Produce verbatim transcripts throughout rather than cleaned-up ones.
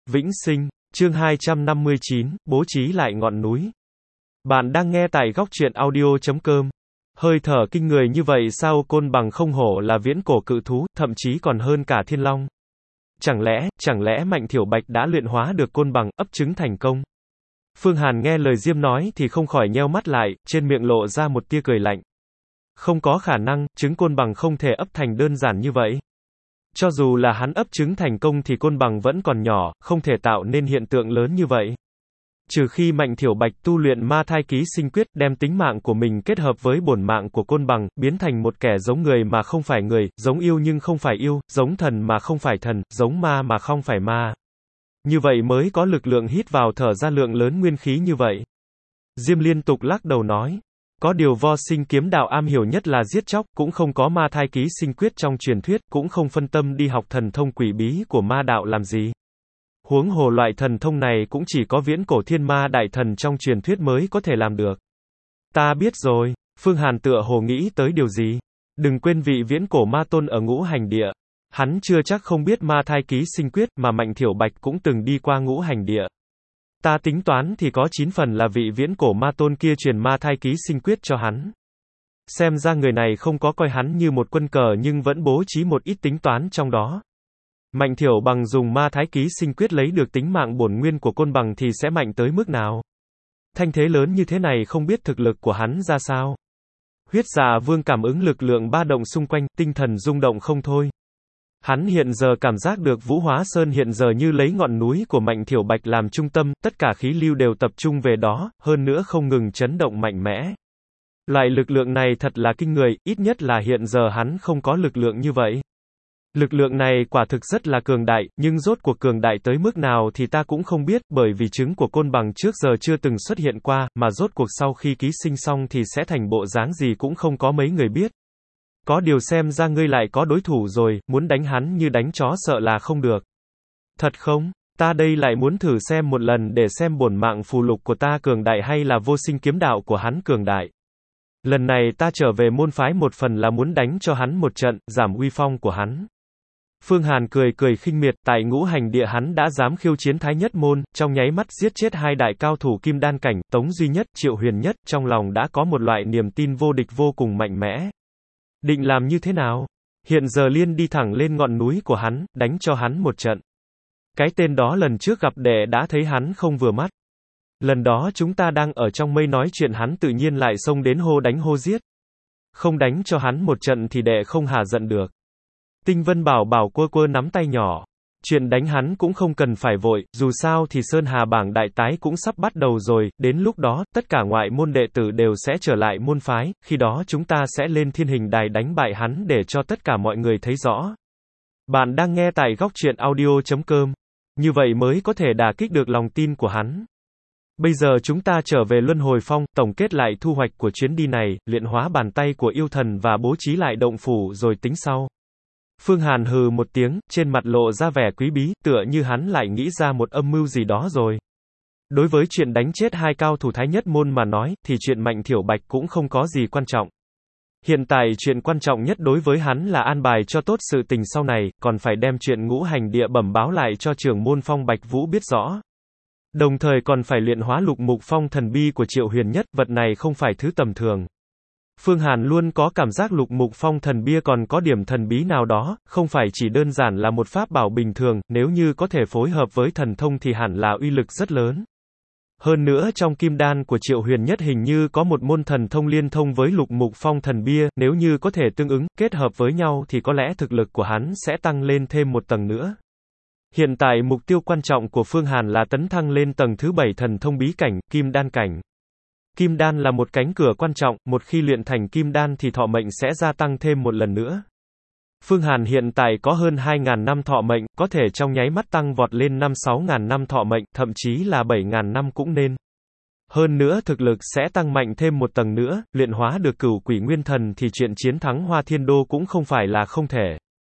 Vĩnh sinh, chương hai trăm năm mươi chín, bố trí lại ngọn núi. Bạn đang nghe tại góc truyện audio chấm com. Hơi thở kinh người như vậy sao Côn Bằng không hổ là viễn cổ cự thú, thậm chí còn hơn cả Thiên Long. Chẳng lẽ, chẳng lẽ Mạnh Thiểu Bạch đã luyện hóa được Côn Bằng, ấp trứng thành công? Phương Hàn nghe lời Diêm nói thì không khỏi nheo mắt lại, trên miệng lộ ra một tia cười lạnh. Không có khả năng, trứng Côn Bằng không thể ấp thành đơn giản như vậy. Cho dù là hắn ấp trứng thành công thì Côn Bằng vẫn còn nhỏ, không thể tạo nên hiện tượng lớn như vậy. Trừ khi Mạnh Thiểu Bạch tu luyện ma thai ký sinh quyết, đem tính mạng của mình kết hợp với bổn mạng của Côn Bằng, biến thành một kẻ giống người mà không phải người, giống yêu nhưng không phải yêu, giống thần mà không phải thần, giống ma mà không phải ma. Như vậy mới có lực lượng hít vào thở ra lượng lớn nguyên khí như vậy. Diêm liên tục lắc đầu nói. Có điều Vo Sinh kiếm đạo am hiểu nhất là giết chóc, cũng không có ma thai ký sinh quyết trong truyền thuyết, cũng không phân tâm đi học thần thông quỷ bí của ma đạo làm gì. Huống hồ loại thần thông này cũng chỉ có viễn cổ thiên ma đại thần trong truyền thuyết mới có thể làm được. Ta biết rồi, Phương Hàn tựa hồ nghĩ tới điều gì. Đừng quên vị viễn cổ ma tôn ở ngũ hành địa. Hắn chưa chắc không biết ma thai ký sinh quyết, mà Mạnh Thiểu Bạch cũng từng đi qua ngũ hành địa. Ta tính toán thì có chín phần là vị viễn cổ ma tôn kia truyền ma thai ký sinh quyết cho hắn. Xem ra người này không có coi hắn như một quân cờ nhưng vẫn bố trí một ít tính toán trong đó. Mạnh Thiểu Bằng dùng ma thai ký sinh quyết lấy được tính mạng bổn nguyên của Côn Bằng thì sẽ mạnh tới mức nào? Thanh thế lớn như thế này không biết thực lực của hắn ra sao? Huyết Dạ Vương cảm ứng lực lượng ba động xung quanh, tinh thần rung động không thôi. Hắn hiện giờ cảm giác được Vũ Hóa Sơn hiện giờ như lấy ngọn núi của Mạnh Thiểu Bạch làm trung tâm, tất cả khí lưu đều tập trung về đó, hơn nữa không ngừng chấn động mạnh mẽ. Loại lực lượng này thật là kinh người, ít nhất là hiện giờ hắn không có lực lượng như vậy. Lực lượng này quả thực rất là cường đại, nhưng rốt cuộc cường đại tới mức nào thì ta cũng không biết, bởi vì trứng của Côn Bằng trước giờ chưa từng xuất hiện qua, mà rốt cuộc sau khi ký sinh xong thì sẽ thành bộ dáng gì cũng không có mấy người biết. Có điều xem ra ngươi lại có đối thủ rồi, muốn đánh hắn như đánh chó sợ là không được. Thật không? Ta đây lại muốn thử xem một lần để xem bổn mạng phù lục của ta cường đại hay là vô sinh kiếm đạo của hắn cường đại. Lần này ta trở về môn phái một phần là muốn đánh cho hắn một trận, giảm uy phong của hắn. Phương Hàn cười cười khinh miệt, tại ngũ hành địa hắn đã dám khiêu chiến Thái Nhất Môn, trong nháy mắt giết chết hai đại cao thủ kim đan cảnh, Tống Duy Nhất, Triệu Huyền Nhất, trong lòng đã có một loại niềm tin vô địch vô cùng mạnh mẽ. Định làm như thế nào? Hiện giờ liên đi thẳng lên ngọn núi của hắn, đánh cho hắn một trận. Cái tên đó lần trước gặp đệ đã thấy hắn không vừa mắt. Lần đó chúng ta đang ở trong mây nói chuyện hắn tự nhiên lại xông đến hô đánh hô giết. Không đánh cho hắn một trận thì đệ không hả giận được. Tinh Vân Bảo Bảo quơ quơ nắm tay nhỏ. Chuyện đánh hắn cũng không cần phải vội, dù sao thì Sơn Hà bảng đại tái cũng sắp bắt đầu rồi, đến lúc đó, tất cả ngoại môn đệ tử đều sẽ trở lại môn phái, khi đó chúng ta sẽ lên thiên hình đài đánh bại hắn để cho tất cả mọi người thấy rõ. Bạn đang nghe tại góc truyện audio chấm com. Như vậy mới có thể đả kích được lòng tin của hắn. Bây giờ chúng ta trở về Luân Hồi Phong, tổng kết lại thu hoạch của chuyến đi này, luyện hóa bàn tay của yêu thần và bố trí lại động phủ rồi tính sau. Phương Hàn hừ một tiếng, trên mặt lộ ra vẻ quý bí, tựa như hắn lại nghĩ ra một âm mưu gì đó rồi. Đối với chuyện đánh chết hai cao thủ Thái Nhất Môn mà nói, thì chuyện Mạnh Thiểu Bạch cũng không có gì quan trọng. Hiện tại chuyện quan trọng nhất đối với hắn là an bài cho tốt sự tình sau này, còn phải đem chuyện ngũ hành địa bẩm báo lại cho trưởng môn Phong Bạch Vũ biết rõ. Đồng thời còn phải luyện hóa lục mục phong thần bi của Triệu Huyền Nhất, vật này không phải thứ tầm thường. Phương Hàn luôn có cảm giác lục mục phong thần bia còn có điểm thần bí nào đó, không phải chỉ đơn giản là một pháp bảo bình thường, nếu như có thể phối hợp với thần thông thì hẳn là uy lực rất lớn. Hơn nữa trong kim đan của Triệu Huyền Nhất hình như có một môn thần thông liên thông với lục mục phong thần bia, nếu như có thể tương ứng, kết hợp với nhau thì có lẽ thực lực của hắn sẽ tăng lên thêm một tầng nữa. Hiện tại mục tiêu quan trọng của Phương Hàn là tấn thăng lên tầng thứ bảy thần thông bí cảnh, kim đan cảnh. Kim đan là một cánh cửa quan trọng, một khi luyện thành kim đan thì thọ mệnh sẽ gia tăng thêm một lần nữa. Phương Hàn hiện tại có hơn hai nghìn năm thọ mệnh, có thể trong nháy mắt tăng vọt lên năm sáu nghìn năm thọ mệnh, thậm chí là bảy nghìn năm cũng nên. Hơn nữa thực lực sẽ tăng mạnh thêm một tầng nữa, luyện hóa được cửu quỷ nguyên thần thì chuyện chiến thắng Hoa Thiên Đô cũng không phải là không thể.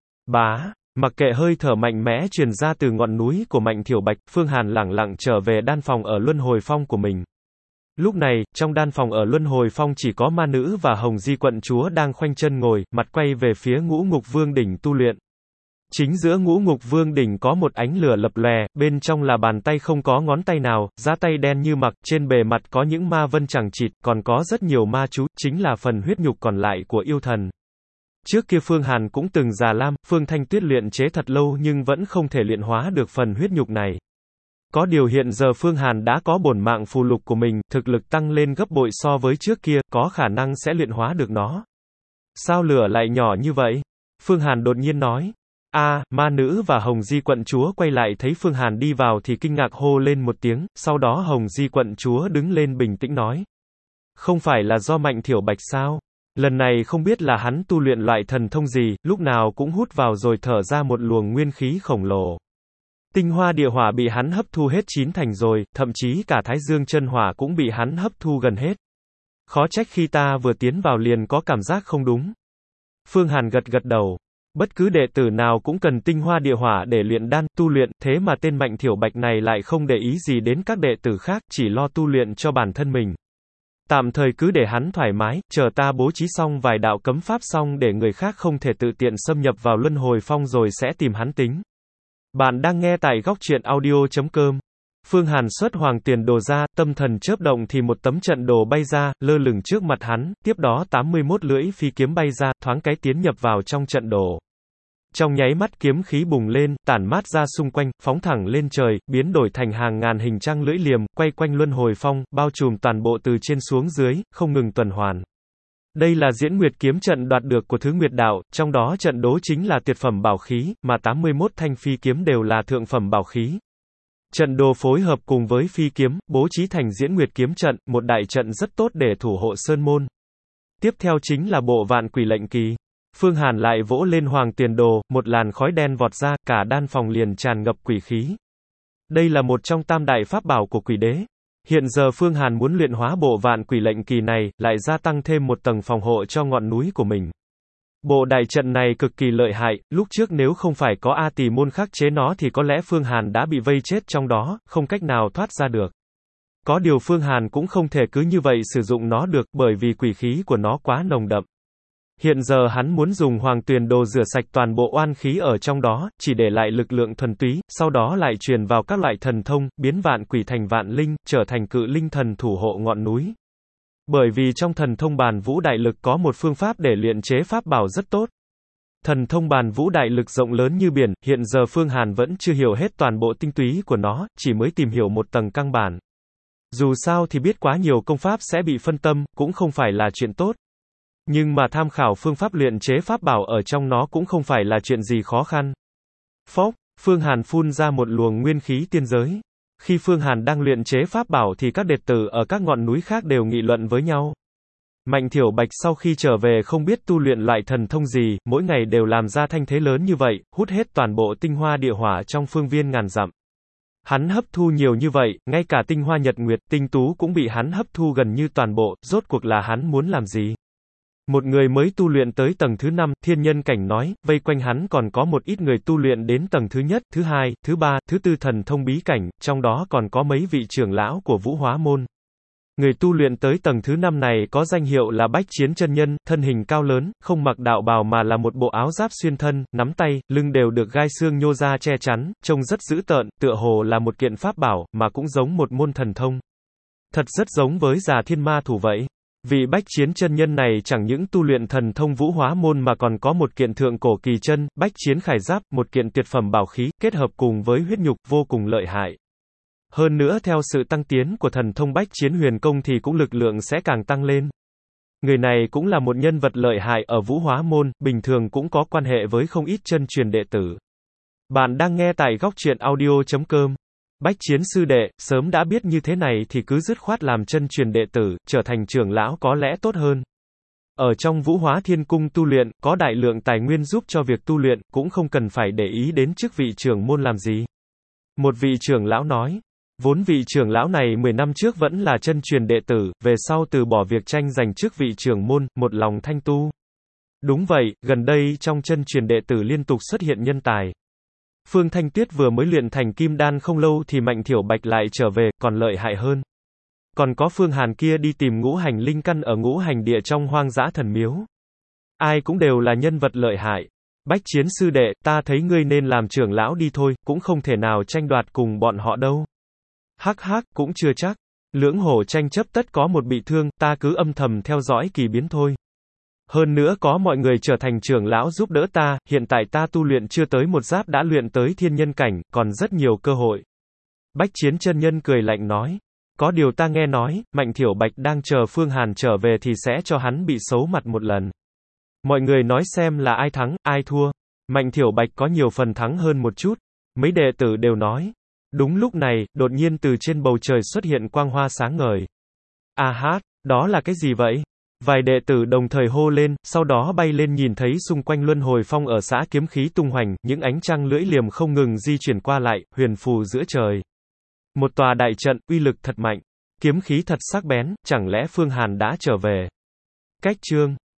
Bá, mặc kệ hơi thở mạnh mẽ truyền ra từ ngọn núi của Mạnh Thiểu Bạch, Phương Hàn lẳng lặng trở về đan phòng ở Luân Hồi Phong của mình. Lúc này, trong đan phòng ở Luân Hồi Phong chỉ có ma nữ và Hồng Di quận chúa đang khoanh chân ngồi, mặt quay về phía Ngũ Ngục Vương đỉnh tu luyện. Chính giữa ngũ ngục vương đỉnh có một ánh lửa lập lòe, bên trong là bàn tay không có ngón tay nào, giá tay đen như mặc, trên bề mặt có những ma vân chằng chịt, còn có rất nhiều ma chú, chính là phần huyết nhục còn lại của yêu thần. Trước kia Phương Hàn cũng từng già lam, Phương Thanh Tuyết luyện chế thật lâu nhưng vẫn không thể luyện hóa được phần huyết nhục này. Có điều hiện giờ Phương Hàn đã có bổn mạng phù lục của mình, thực lực tăng lên gấp bội so với trước kia, có khả năng sẽ luyện hóa được nó. Sao lửa lại nhỏ như vậy? Phương Hàn đột nhiên nói. A, à, ma nữ và Hồng Di quận chúa quay lại thấy Phương Hàn đi vào thì kinh ngạc hô lên một tiếng, sau đó Hồng Di quận chúa đứng lên bình tĩnh nói. Không phải là do Mạnh Thiểu Bạch sao? Lần này không biết là hắn tu luyện loại thần thông gì, lúc nào cũng hút vào rồi thở ra một luồng nguyên khí khổng lồ. Tinh hoa địa hỏa bị hắn hấp thu hết chín thành rồi, thậm chí cả Thái Dương chân hỏa cũng bị hắn hấp thu gần hết. Khó trách khi ta vừa tiến vào liền có cảm giác không đúng. Phương Hàn gật gật đầu. Bất cứ đệ tử nào cũng cần tinh hoa địa hỏa để luyện đan, tu luyện, thế mà tên Mạnh Thiểu Bạch này lại không để ý gì đến các đệ tử khác, chỉ lo tu luyện cho bản thân mình. Tạm thời cứ để hắn thoải mái, chờ ta bố trí xong vài đạo cấm pháp xong để người khác không thể tự tiện xâm nhập vào luân hồi phong rồi sẽ tìm hắn tính. Bạn đang nghe tại góc truyện audio chấm com. Phương Hàn xuất hoàng tiền đồ ra, tâm thần chớp động thì một tấm trận đồ bay ra, lơ lửng trước mặt hắn, tiếp đó tám mươi mốt lưỡi phi kiếm bay ra, thoáng cái tiến nhập vào trong trận đồ. Trong nháy mắt kiếm khí bùng lên, tản mát ra xung quanh, phóng thẳng lên trời, biến đổi thành hàng ngàn hình trăng lưỡi liềm, quay quanh luân hồi phong, bao trùm toàn bộ từ trên xuống dưới, không ngừng tuần hoàn. Đây là Diễn Nguyệt kiếm trận đoạt được của Thứ Nguyệt đạo, trong đó trận đố chính là tuyệt phẩm bảo khí, mà tám mươi mốt thanh phi kiếm đều là thượng phẩm bảo khí. Trận đồ phối hợp cùng với phi kiếm, bố trí thành Diễn Nguyệt kiếm trận, một đại trận rất tốt để thủ hộ sơn môn. Tiếp theo chính là bộ vạn quỷ lệnh kỳ. Phương Hàn lại vỗ lên hoàng tiền đồ, một làn khói đen vọt ra, cả đan phòng liền tràn ngập quỷ khí. Đây là một trong tam đại pháp bảo của quỷ đế. Hiện giờ Phương Hàn muốn luyện hóa bộ vạn quỷ lệnh kỳ này, lại gia tăng thêm một tầng phòng hộ cho ngọn núi của mình. Bộ đại trận này cực kỳ lợi hại, lúc trước nếu không phải có A Tỳ môn khắc chế nó thì có lẽ Phương Hàn đã bị vây chết trong đó, không cách nào thoát ra được. Có điều Phương Hàn cũng không thể cứ như vậy sử dụng nó được, bởi vì quỷ khí của nó quá nồng đậm. Hiện giờ hắn muốn dùng hoàng tuyền đồ rửa sạch toàn bộ oan khí ở trong đó, chỉ để lại lực lượng thuần túy, sau đó lại truyền vào các loại thần thông, biến vạn quỷ thành vạn linh, trở thành cự linh thần thủ hộ ngọn núi. Bởi vì trong thần thông bàn vũ đại lực có một phương pháp để luyện chế pháp bảo rất tốt. Thần thông bàn vũ đại lực rộng lớn như biển, hiện giờ Phương Hàn vẫn chưa hiểu hết toàn bộ tinh túy của nó, chỉ mới tìm hiểu một tầng căn bản. Dù sao thì biết quá nhiều công pháp sẽ bị phân tâm, cũng không phải là chuyện tốt. Nhưng mà tham khảo phương pháp luyện chế pháp bảo ở trong nó cũng không phải là chuyện gì khó khăn. Phốc, Phương Hàn phun ra một luồng nguyên khí tiên giới. Khi Phương Hàn đang luyện chế pháp bảo thì các đệ tử ở các ngọn núi khác đều nghị luận với nhau. Mạnh Thiểu Bạch sau khi trở về không biết tu luyện loại thần thông gì, mỗi ngày đều làm ra thanh thế lớn như vậy, hút hết toàn bộ tinh hoa địa hỏa trong phương viên ngàn dặm. Hắn hấp thu nhiều như vậy, ngay cả tinh hoa nhật nguyệt, tinh tú cũng bị hắn hấp thu gần như toàn bộ, rốt cuộc là hắn muốn làm gì? Một người mới tu luyện tới tầng thứ năm, thiên nhân cảnh nói, vây quanh hắn còn có một ít người tu luyện đến tầng thứ nhất, thứ hai, thứ ba, thứ tư thần thông bí cảnh, trong đó còn có mấy vị trưởng lão của Vũ Hóa môn. Người tu luyện tới tầng thứ năm này có danh hiệu là Bách Chiến chân nhân, thân hình cao lớn, không mặc đạo bào mà là một bộ áo giáp xuyên thân, nắm tay, lưng đều được gai xương nhô ra che chắn, trông rất dữ tợn, tựa hồ là một kiện pháp bảo, mà cũng giống một môn thần thông. Thật rất giống với Già Thiên Ma Thủ vậy. Vị Bách Chiến chân nhân này chẳng những tu luyện thần thông Vũ Hóa môn mà còn có một kiện thượng cổ kỳ chân, Bách Chiến khải giáp, một kiện tuyệt phẩm bảo khí, kết hợp cùng với huyết nhục, vô cùng lợi hại. Hơn nữa theo sự tăng tiến của thần thông Bách Chiến huyền công thì cũng lực lượng sẽ càng tăng lên. Người này cũng là một nhân vật lợi hại ở Vũ Hóa môn, bình thường cũng có quan hệ với không ít chân truyền đệ tử. Bạn đang nghe tại góc truyện audio chấm com. Bách Chiến sư đệ, sớm đã biết như thế này thì cứ dứt khoát làm chân truyền đệ tử, trở thành trưởng lão có lẽ tốt hơn. Ở trong Vũ Hóa Thiên Cung tu luyện, có đại lượng tài nguyên giúp cho việc tu luyện, cũng không cần phải để ý đến chức vị trưởng môn làm gì. Một vị trưởng lão nói, vốn vị trưởng lão này mười năm trước vẫn là chân truyền đệ tử, về sau từ bỏ việc tranh giành chức vị trưởng môn, một lòng thanh tu. Đúng vậy, gần đây trong chân truyền đệ tử liên tục xuất hiện nhân tài. Phương Thanh Tuyết vừa mới luyện thành kim đan không lâu thì Mạnh Thiểu Bạch lại trở về, còn lợi hại hơn. Còn có Phương Hàn kia đi tìm ngũ hành linh căn ở ngũ hành địa trong hoang dã thần miếu. Ai cũng đều là nhân vật lợi hại. Bách chiến sư đệ, ta thấy ngươi nên làm trưởng lão đi thôi, cũng không thể nào tranh đoạt cùng bọn họ đâu. Hắc hắc, cũng chưa chắc. Lưỡng hổ tranh chấp tất có một bị thương, ta cứ âm thầm theo dõi kỳ biến thôi. Hơn nữa có mọi người trở thành trưởng lão giúp đỡ ta, hiện tại ta tu luyện chưa tới một giáp đã luyện tới thiên nhân cảnh, còn rất nhiều cơ hội. Bách chiến chân nhân cười lạnh nói. Có điều ta nghe nói, Mạnh Thiểu Bạch đang chờ Phương Hàn trở về thì sẽ cho hắn bị xấu mặt một lần. Mọi người nói xem là ai thắng, ai thua. Mạnh Thiểu Bạch có nhiều phần thắng hơn một chút. Mấy đệ tử đều nói. Đúng lúc này, đột nhiên từ trên bầu trời xuất hiện quang hoa sáng ngời. À hát, đó là cái gì vậy? Vài đệ tử đồng thời hô lên, sau đó bay lên nhìn thấy xung quanh luân hồi phong ở xã kiếm khí tung hoành, những ánh trăng lưỡi liềm không ngừng di chuyển qua lại, huyền phù giữa trời. Một tòa đại trận, uy lực thật mạnh. Kiếm khí thật sắc bén, chẳng lẽ Phương Hàn đã trở về? Cách chương